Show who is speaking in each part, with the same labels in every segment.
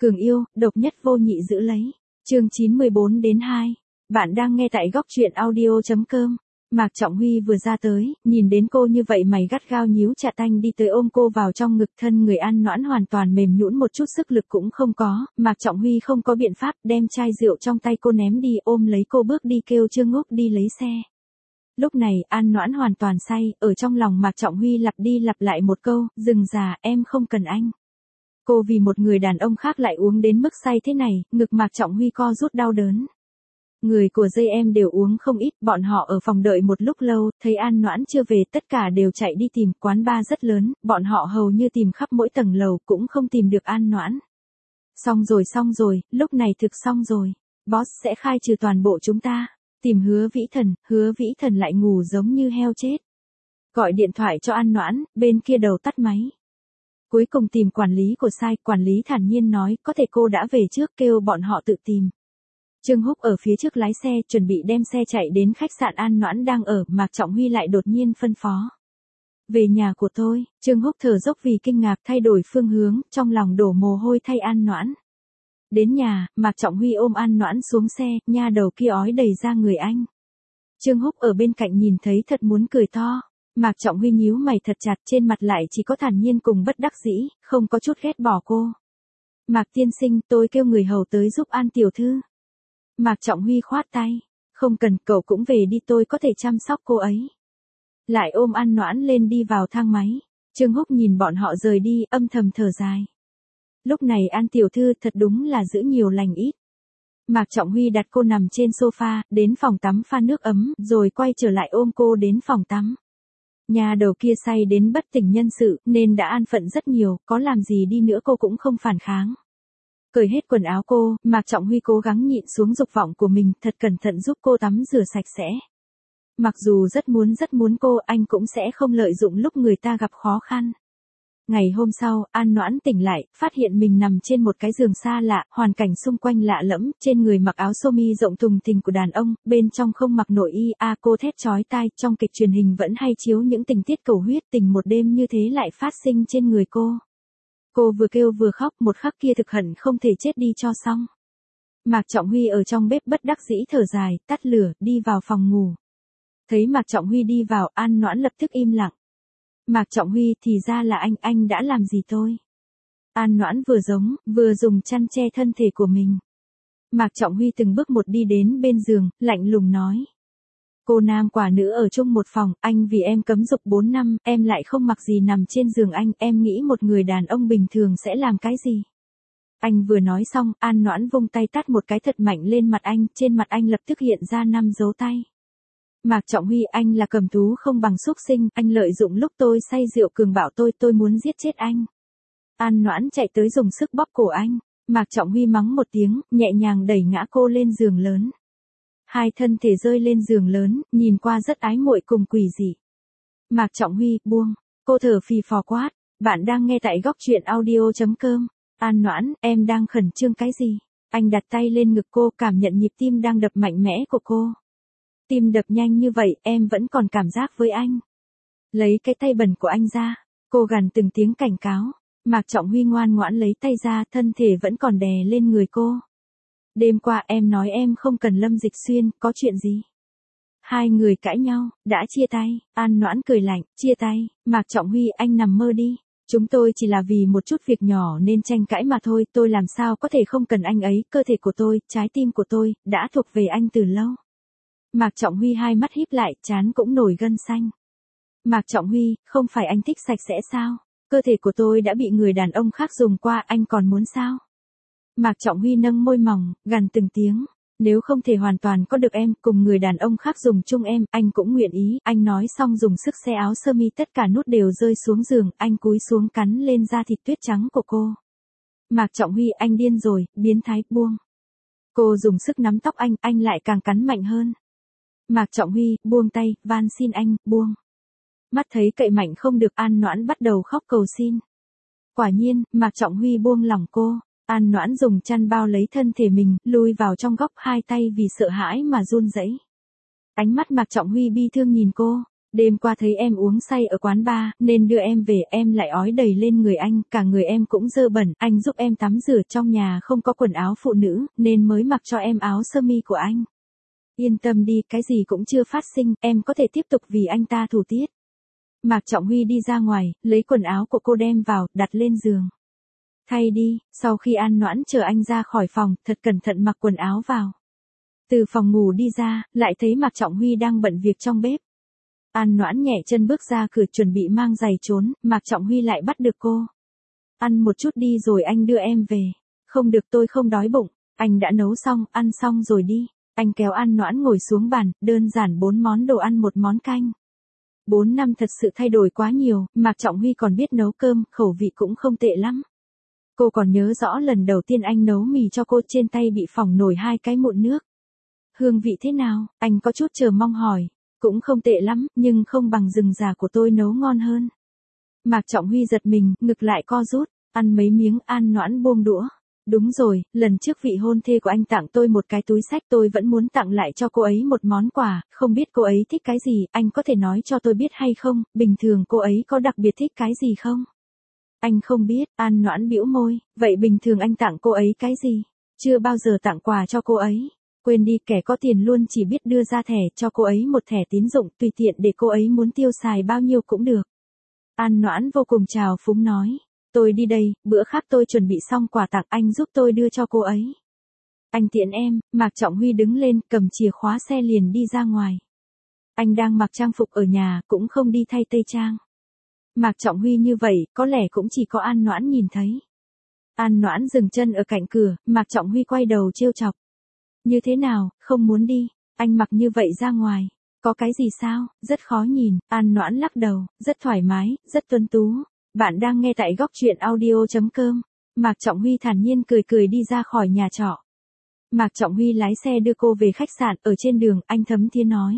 Speaker 1: Cường yêu, độc nhất vô nhị giữ lấy. Chương 914-2. Bạn đang nghe tại góc truyện audio.com. Mạc Trọng Huy vừa ra tới, nhìn đến cô như vậy mày gắt gao nhíu chặt anh đi tới ôm cô vào trong ngực, thân người An Noãn hoàn toàn mềm nhũn, một chút sức lực cũng không có. Mạc Trọng Huy không có biện pháp, đem chai rượu trong tay cô ném đi, ôm lấy cô bước đi kêu Trương Húc đi lấy xe. Lúc này An Noãn hoàn toàn say, ở trong lòng Mạc Trọng Huy lặp đi lặp lại một câu, dừng già, em không cần anh. Cô vì một người đàn ông khác lại uống đến mức say thế này, ngực Mạc Trọng Huy co rút đau đớn. Người của dây em đều uống không ít, bọn họ ở phòng đợi một lúc lâu, thấy An Noãn chưa về, tất cả đều chạy đi tìm, quán bar rất lớn, bọn họ hầu như tìm khắp mỗi tầng lầu cũng không tìm được An Noãn. Xong rồi, lúc này thực xong rồi. Boss sẽ khai trừ toàn bộ chúng ta. Tìm Hứa Vĩ Thần lại ngủ giống như heo chết. Gọi điện thoại cho An Noãn, bên kia đầu tắt máy. Cuối cùng tìm quản lý của sai, quản lý thản nhiên nói, có thể cô đã về trước, kêu bọn họ tự tìm. Trương Húc ở phía trước lái xe, chuẩn bị đem xe chạy đến khách sạn An Noãn đang ở, Mạc Trọng Huy lại đột nhiên phân phó. Về nhà của tôi, Trương Húc thở dốc vì kinh ngạc, thay đổi phương hướng, trong lòng đổ mồ hôi thay An Noãn. Đến nhà, Mạc Trọng Huy ôm An Noãn xuống xe, nha đầu kia ói đầy ra người anh. Trương Húc ở bên cạnh nhìn thấy thật muốn cười to. Mạc Trọng Huy nhíu mày thật chặt, trên mặt lại chỉ có thản nhiên cùng bất đắc dĩ, không có chút ghét bỏ cô. Mạc tiên sinh, tôi kêu người hầu tới giúp An tiểu thư. Mạc Trọng Huy khoát tay. Không cần, cậu cũng về đi, tôi có thể chăm sóc cô ấy. Lại ôm An Noãn lên đi vào thang máy. Trương Húc nhìn bọn họ rời đi, âm thầm thở dài. Lúc này An tiểu thư thật đúng là giữ nhiều lành ít. Mạc Trọng Huy đặt cô nằm trên sofa, đến phòng tắm pha nước ấm, rồi quay trở lại ôm cô đến phòng tắm. Nhà đầu kia say đến bất tỉnh nhân sự, nên đã an phận rất nhiều, có làm gì đi nữa cô cũng không phản kháng. Cởi hết quần áo cô, Mạc Trọng Huy cố gắng nhịn xuống dục vọng của mình, thật cẩn thận giúp cô tắm rửa sạch sẽ. Mặc dù rất muốn cô, anh cũng sẽ không lợi dụng lúc người ta gặp khó khăn. Ngày hôm sau, An Noãn tỉnh lại, phát hiện mình nằm trên một cái giường xa lạ, hoàn cảnh xung quanh lạ lẫm, trên người mặc áo sơ mi rộng thùng thình của đàn ông, bên trong không mặc nội y, cô thét chói tai, trong kịch truyền hình vẫn hay chiếu những tình tiết cầu huyết tình một đêm như thế lại phát sinh trên người cô. Cô vừa kêu vừa khóc, một khắc kia thực hận không thể chết đi cho xong. Mạc Trọng Huy ở trong bếp bất đắc dĩ thở dài, tắt lửa, đi vào phòng ngủ. Thấy Mạc Trọng Huy đi vào, An Noãn lập tức im lặng. Mạc Trọng Huy, thì ra là anh đã làm gì tôi? An Noãn vừa dùng chăn che thân thể của mình. Mạc Trọng Huy từng bước một đi đến bên giường, lạnh lùng nói. Cô nam quả nữ ở chung một phòng, anh vì em cấm dục 4 năm, em lại không mặc gì nằm trên giường anh, em nghĩ một người đàn ông bình thường sẽ làm cái gì? Anh vừa nói xong, An Noãn vung tay tát một cái thật mạnh lên mặt anh, trên mặt anh lập tức hiện ra 5 dấu tay. Mạc Trọng Huy, anh là cầm thú không bằng xúc sinh, anh lợi dụng lúc tôi say rượu cường bạo tôi muốn giết chết anh. An Noãn chạy tới dùng sức bóp cổ anh, Mạc Trọng Huy mắng một tiếng, nhẹ nhàng đẩy ngã cô lên giường lớn. Hai thân thể rơi lên giường lớn, nhìn qua rất ái muội cùng quỷ dị. Mạc Trọng Huy, buông, cô thở phì phò quát, bạn đang nghe tại góc truyện audio.com. An Noãn, em đang khẩn trương cái gì? Anh đặt tay lên ngực cô, cảm nhận nhịp tim đang đập mạnh mẽ của cô. Tim đập nhanh như vậy, em vẫn còn cảm giác với anh. Lấy cái tay bẩn của anh ra, cô gằn từng tiếng cảnh cáo. Mạc Trọng Huy ngoan ngoãn lấy tay ra, thân thể vẫn còn đè lên người cô. Đêm qua em nói em không cần Lâm Dịch Xuyên, có chuyện gì? Hai người cãi nhau, đã chia tay. An Noãn cười lạnh, chia tay. Mạc Trọng Huy, anh nằm mơ đi. Chúng tôi chỉ là vì một chút việc nhỏ nên tranh cãi mà thôi, tôi làm sao có thể không cần anh ấy, cơ thể của tôi, trái tim của tôi, đã thuộc về anh từ lâu. Mạc Trọng Huy hai mắt híp lại, trán cũng nổi gân xanh. Mạc Trọng Huy, không phải anh thích sạch sẽ sao? Cơ thể của tôi đã bị người đàn ông khác dùng qua, anh còn muốn sao? Mạc Trọng Huy nâng môi mỏng, gằn từng tiếng. Nếu không thể hoàn toàn có được em, cùng người đàn ông khác dùng chung em, anh cũng nguyện ý. Anh nói xong dùng sức xé áo sơ mi, tất cả nút đều rơi xuống giường, anh cúi xuống cắn lên da thịt tuyết trắng của cô. Mạc Trọng Huy, anh điên rồi, biến thái, buông. Cô dùng sức nắm tóc anh lại càng cắn mạnh hơn. Mạc Trọng Huy, buông tay, van xin anh, buông. Mắt thấy cậy mạnh không được, An Noãn bắt đầu khóc cầu xin. Quả nhiên, Mạc Trọng Huy buông lỏng cô. An Noãn dùng chăn bao lấy thân thể mình, lùi vào trong góc, hai tay vì sợ hãi mà run rẩy. Ánh mắt Mạc Trọng Huy bi thương nhìn cô. Đêm qua thấy em uống say ở quán bar, nên đưa em về, em lại ói đầy lên người anh, cả người em cũng dơ bẩn, anh giúp em tắm rửa, trong nhà không có quần áo phụ nữ, nên mới mặc cho em áo sơ mi của anh. Yên tâm đi, cái gì cũng chưa phát sinh, em có thể tiếp tục vì anh ta thủ tiết. Mạc Trọng Huy đi ra ngoài, lấy quần áo của cô đem vào, đặt lên giường. Thay đi, sau khi An Noãn chờ anh ra khỏi phòng, thật cẩn thận mặc quần áo vào. Từ phòng ngủ đi ra, lại thấy Mạc Trọng Huy đang bận việc trong bếp. An Noãn nhẹ chân bước ra cửa chuẩn bị mang giày trốn, Mạc Trọng Huy lại bắt được cô. Ăn một chút đi rồi anh đưa em về. Không được, tôi không đói bụng, anh đã nấu xong, ăn xong rồi đi. Anh kéo An Noãn ngồi xuống bàn, đơn giản 4 món đồ ăn một món canh. 4 năm thật sự thay đổi quá nhiều, Mạc Trọng Huy còn biết nấu cơm, khẩu vị cũng không tệ lắm. Cô còn nhớ rõ lần đầu tiên anh nấu mì cho cô, trên tay bị phỏng nổi 2 cái mụn nước. Hương vị thế nào? Anh có chút chờ mong hỏi. Cũng không tệ lắm, nhưng không bằng rừng già của tôi nấu ngon hơn. Mạc Trọng Huy giật mình, ngực lại co rút, ăn mấy miếng. An Noãn buông đũa. Đúng rồi, lần trước vị hôn thê của anh tặng tôi một cái túi xách, tôi vẫn muốn tặng lại cho cô ấy một món quà, không biết cô ấy thích cái gì, anh có thể nói cho tôi biết hay không, bình thường cô ấy có đặc biệt thích cái gì không? Anh không biết. An Noãn bĩu môi, vậy bình thường anh tặng cô ấy cái gì? Chưa bao giờ tặng quà cho cô ấy. Quên đi, kẻ có tiền luôn chỉ biết đưa ra thẻ, cho cô ấy một thẻ tín dụng tùy tiện để cô ấy muốn tiêu xài bao nhiêu cũng được. An Noãn vô cùng trào phúng nói. Tôi đi đây, bữa khác tôi chuẩn bị xong quà tặng, anh giúp tôi đưa cho cô ấy. Anh tiện em. Mạc Trọng Huy đứng lên, cầm chìa khóa xe liền đi ra ngoài. Anh đang mặc trang phục ở nhà, cũng không đi thay tây trang. Mạc Trọng Huy như vậy, có lẽ cũng chỉ có An Noãn nhìn thấy. An Noãn dừng chân ở cạnh cửa, Mạc Trọng Huy quay đầu trêu chọc. Như thế nào, không muốn đi, anh mặc như vậy ra ngoài, có cái gì sao, rất khó nhìn. An Noãn lắc đầu, rất thoải mái, rất tuấn tú. Bạn đang nghe tại góc truyện audio.com. Mạc Trọng Huy thản nhiên cười cười đi ra khỏi nhà trọ. Mạc Trọng Huy lái xe đưa cô về khách sạn, ở trên đường, anh thấm thía nói.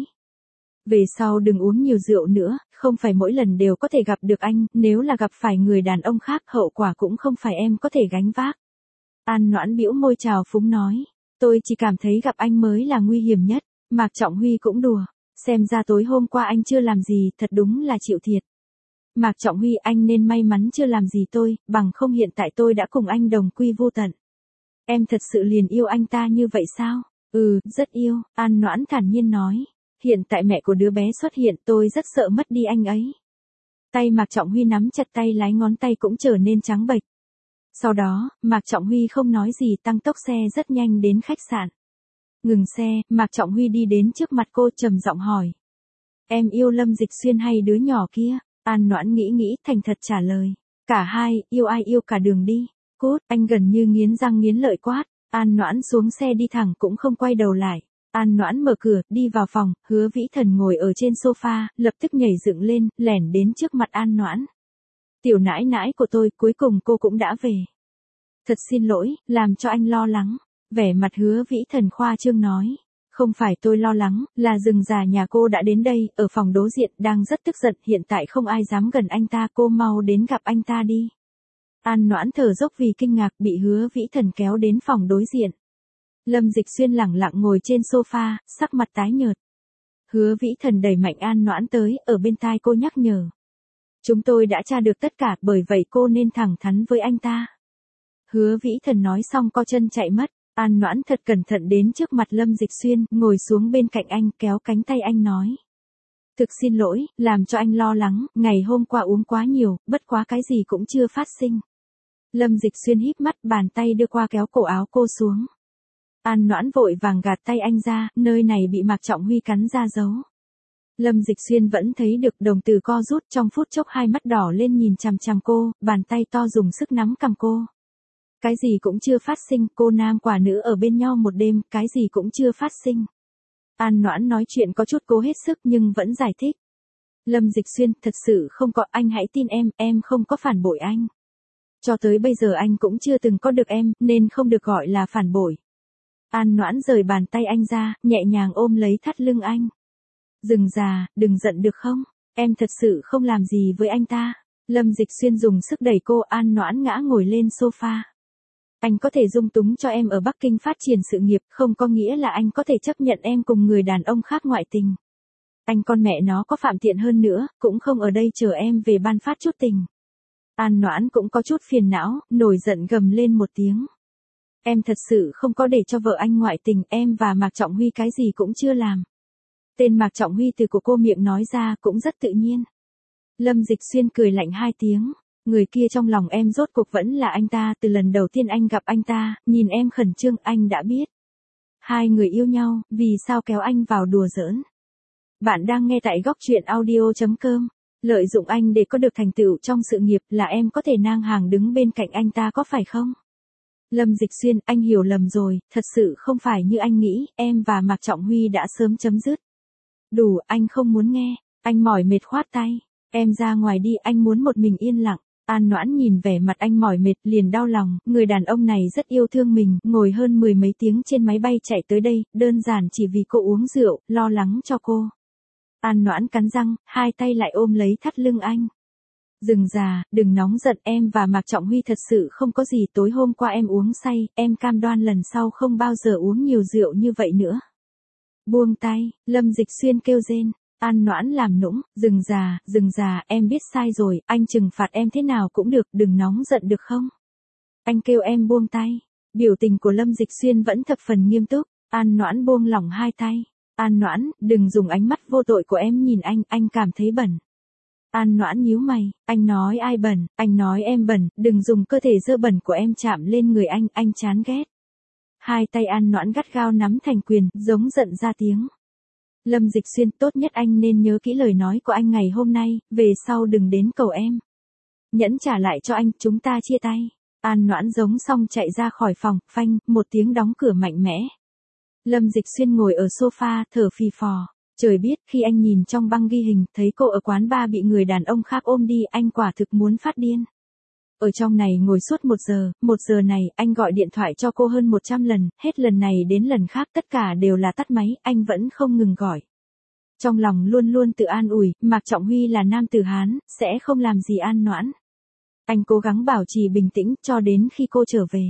Speaker 1: Về sau đừng uống nhiều rượu nữa, không phải mỗi lần đều có thể gặp được anh, nếu là gặp phải người đàn ông khác, hậu quả cũng không phải em có thể gánh vác. An Noãn bĩu môi trào phúng nói. Tôi chỉ cảm thấy gặp anh mới là nguy hiểm nhất. Mạc Trọng Huy cũng đùa. Xem ra tối hôm qua anh chưa làm gì, thật đúng là chịu thiệt. Mạc Trọng Huy, anh nên may mắn chưa làm gì tôi, bằng không hiện tại tôi đã cùng anh đồng quy vô tận. Em thật sự liền yêu anh ta như vậy sao? Ừ, rất yêu. An Noãn thản nhiên nói. Hiện tại mẹ của đứa bé xuất hiện, tôi rất sợ mất đi anh ấy. Tay Mạc Trọng Huy nắm chặt tay lái, ngón tay cũng trở nên trắng bệch. Sau đó, Mạc Trọng Huy không nói gì, tăng tốc xe rất nhanh đến khách sạn. Ngừng xe, Mạc Trọng Huy đi đến trước mặt cô, trầm giọng hỏi. Em yêu Lâm Dịch Xuyên hay đứa nhỏ kia? An Noãn nghĩ, thành thật trả lời. Cả hai, yêu ai yêu cả đường đi. Cút, anh gần như nghiến răng nghiến lợi quát. An Noãn xuống xe đi thẳng, cũng không quay đầu lại. An Noãn mở cửa, đi vào phòng, Hứa Vĩ Thần ngồi ở trên sofa, lập tức nhảy dựng lên, lẻn đến trước mặt An Noãn. Tiểu nãi nãi của tôi, cuối cùng cô cũng đã về. Thật xin lỗi, làm cho anh lo lắng. Vẻ mặt Hứa Vĩ Thần khoa trương nói. Không phải tôi lo lắng, là rừng già nhà cô đã đến đây, ở phòng đối diện, đang rất tức giận, hiện tại không ai dám gần anh ta, cô mau đến gặp anh ta đi. An Noãn thở dốc vì kinh ngạc, bị Hứa Vĩ Thần kéo đến phòng đối diện. Lâm Dịch Xuyên lẳng lặng ngồi trên sofa, sắc mặt tái nhợt. Hứa Vĩ Thần đẩy mạnh An Noãn tới, ở bên tai cô nhắc nhở. Chúng tôi đã tra được tất cả, bởi vậy cô nên thẳng thắn với anh ta. Hứa Vĩ Thần nói xong co chân chạy mất. An Noãn thật cẩn thận đến trước mặt Lâm Dịch Xuyên, ngồi xuống bên cạnh anh, kéo cánh tay anh nói. Thực xin lỗi, làm cho anh lo lắng, ngày hôm qua uống quá nhiều, bất quá cái gì cũng chưa phát sinh. Lâm Dịch Xuyên híp mắt, bàn tay đưa qua kéo cổ áo cô xuống. An Noãn vội vàng gạt tay anh ra, nơi này bị Mạc Trọng Huy cắn ra dấu. Lâm Dịch Xuyên vẫn thấy được, đồng tử co rút, trong phút chốc hai mắt đỏ lên nhìn chằm chằm cô, bàn tay to dùng sức nắm cằm cô. Cái gì cũng chưa phát sinh, cô nam quả nữ ở bên nhau một đêm, cái gì cũng chưa phát sinh. An Noãn nói chuyện có chút cố hết sức nhưng vẫn giải thích. Lâm Dịch Xuyên, thật sự không có, anh hãy tin em không có phản bội anh. Cho tới bây giờ anh cũng chưa từng có được em, nên không được gọi là phản bội. An Noãn rời bàn tay anh ra, nhẹ nhàng ôm lấy thắt lưng anh. Dừng già, đừng giận được không? Em thật sự không làm gì với anh ta. Lâm Dịch Xuyên dùng sức đẩy cô. An Noãn ngã ngồi lên sofa. Anh có thể dung túng cho em ở Bắc Kinh phát triển sự nghiệp, không có nghĩa là anh có thể chấp nhận em cùng người đàn ông khác ngoại tình. Anh con mẹ nó có phạm tiện hơn nữa, cũng không ở đây chờ em về ban phát chút tình. An Noãn cũng có chút phiền não, nổi giận gầm lên một tiếng. Em thật sự không có để cho vợ anh ngoại tình, em và Mạc Trọng Huy cái gì cũng chưa làm. Tên Mạc Trọng Huy từ của cô miệng nói ra cũng rất tự nhiên. Lâm Dịch Xuyên cười lạnh hai tiếng. Người kia trong lòng em rốt cuộc vẫn là anh ta, từ lần đầu tiên anh gặp anh ta, nhìn em khẩn trương anh đã biết. Hai người yêu nhau, vì sao kéo anh vào đùa giỡn. Bạn đang nghe tại góc truyện audio.com. Lợi dụng anh để có được thành tựu trong sự nghiệp là em có thể ngang hàng đứng bên cạnh anh ta có phải không? Lâm Dịch Xuyên, anh hiểu lầm rồi, thật sự không phải như anh nghĩ, em và Mạc Trọng Huy đã sớm chấm dứt. Đủ, anh không muốn nghe, anh mỏi mệt khoát tay. Em ra ngoài đi, anh muốn một mình yên lặng. An Noãn nhìn vẻ mặt anh mỏi mệt liền đau lòng, người đàn ông này rất yêu thương mình, ngồi hơn 10 mấy tiếng trên máy bay chạy tới đây, đơn giản chỉ vì cô uống rượu, lo lắng cho cô. An Noãn cắn răng, hai tay lại ôm lấy thắt lưng anh. Dừng già, đừng nóng giận, em và Mạc Trọng Huy thật sự không có gì, tối hôm qua em uống say, em cam đoan lần sau không bao giờ uống nhiều rượu như vậy nữa. Buông tay, Lâm Dịch Xuyên kêu rên. An Noãn làm nũng, dừng già, em biết sai rồi, anh trừng phạt em thế nào cũng được, đừng nóng giận được không? Anh kêu em buông tay. Biểu tình của Lâm Dịch Xuyên vẫn thập phần nghiêm túc, An Noãn buông lỏng hai tay. An Noãn, đừng dùng ánh mắt vô tội của em nhìn anh cảm thấy bẩn. An Noãn nhíu mày, anh nói ai bẩn, anh nói em bẩn, đừng dùng cơ thể dơ bẩn của em chạm lên người anh chán ghét. Hai tay An Noãn gắt gao nắm thành quyền, giống giận ra tiếng. Lâm Dịch Xuyên, tốt nhất anh nên nhớ kỹ lời nói của anh ngày hôm nay, về sau đừng đến cầu em. Nhẫn trả lại cho anh, chúng ta chia tay. An Noãn giống xong chạy ra khỏi phòng, phanh, một tiếng đóng cửa mạnh mẽ. Lâm Dịch Xuyên ngồi ở sofa, thở phì phò. Trời biết, khi anh nhìn trong băng ghi hình, thấy cô ở quán bar bị người đàn ông khác ôm đi, anh quả thực muốn phát điên. Ở trong này ngồi suốt 1 giờ này, anh gọi điện thoại cho cô hơn 100 lần, hết lần này đến lần khác tất cả đều là tắt máy, anh vẫn không ngừng gọi. Trong lòng luôn luôn tự an ủi, Mạc Trọng Huy là nam tử Hán, sẽ không làm gì An Noãn. Anh cố gắng bảo trì bình tĩnh, cho đến khi cô trở về.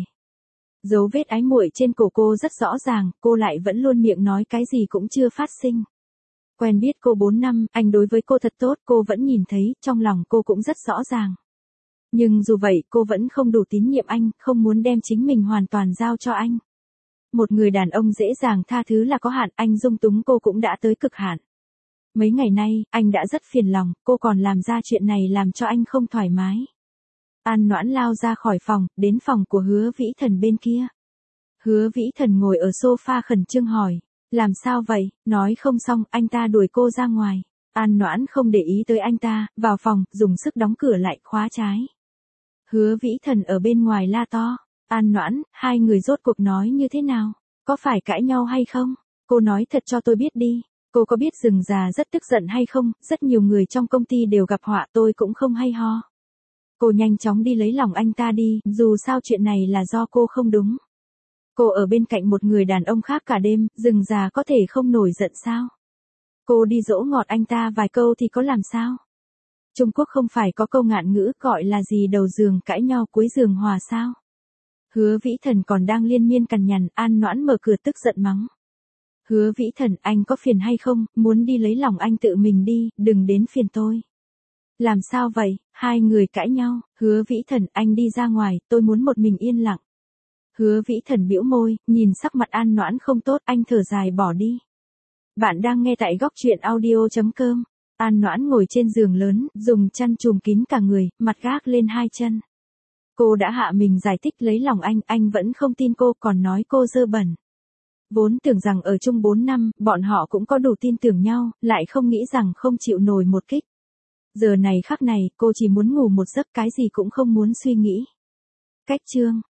Speaker 1: Dấu vết ái muội trên cổ cô rất rõ ràng, cô lại vẫn luôn miệng nói cái gì cũng chưa phát sinh. Quen biết cô 4 năm, anh đối với cô thật tốt, cô vẫn nhìn thấy, trong lòng cô cũng rất rõ ràng. Nhưng dù vậy, cô vẫn không đủ tín nhiệm anh, không muốn đem chính mình hoàn toàn giao cho anh. Một người đàn ông dễ dàng tha thứ là có hạn, anh dung túng cô cũng đã tới cực hạn. Mấy ngày nay, anh đã rất phiền lòng, cô còn làm ra chuyện này làm cho anh không thoải mái. An Noãn lao ra khỏi phòng, đến phòng của Hứa Vĩ Thần bên kia. Hứa Vĩ Thần ngồi ở sofa khẩn trương hỏi, làm sao vậy, nói không xong, anh ta đuổi cô ra ngoài. An Noãn không để ý tới anh ta, vào phòng, dùng sức đóng cửa lại, khóa trái. Hứa Vĩ Thần ở bên ngoài la to, An Noãn, hai người rốt cuộc nói như thế nào? Có phải cãi nhau hay không? Cô nói thật cho tôi biết đi. Cô có biết Rừng già rất tức giận hay không? Rất nhiều người trong công ty đều gặp họa, tôi cũng không hay ho. Cô nhanh chóng đi lấy lòng anh ta đi, dù sao chuyện này là do cô không đúng. Cô ở bên cạnh một người đàn ông khác cả đêm, Rừng già có thể không nổi giận sao? Cô đi dỗ ngọt anh ta vài câu thì có làm sao? Trung Quốc không phải có câu ngạn ngữ gọi là gì đầu giường cãi nhau cuối giường hòa sao? Hứa Vĩ Thần còn đang liên miên cằn nhằn, An Noãn mở cửa tức giận mắng. Hứa Vĩ Thần, anh có phiền hay không, muốn đi lấy lòng anh tự mình đi, đừng đến phiền tôi. Làm sao vậy, hai người cãi nhau, Hứa Vĩ Thần, anh đi ra ngoài, tôi muốn một mình yên lặng. Hứa Vĩ Thần bĩu môi, nhìn sắc mặt An Noãn không tốt, anh thở dài bỏ đi. Bạn đang nghe tại góc truyện audio.com. An Noãn ngồi trên giường lớn, dùng chăn trùm kín cả người, mặt gác lên hai chân. Cô đã hạ mình giải thích lấy lòng anh vẫn không tin cô, còn nói cô dơ bẩn. Vốn tưởng rằng ở chung 4 năm, bọn họ cũng có đủ tin tưởng nhau, lại không nghĩ rằng không chịu nổi một kích. Giờ này khắc này, cô chỉ muốn ngủ một giấc, cái gì cũng không muốn suy nghĩ. Cách chương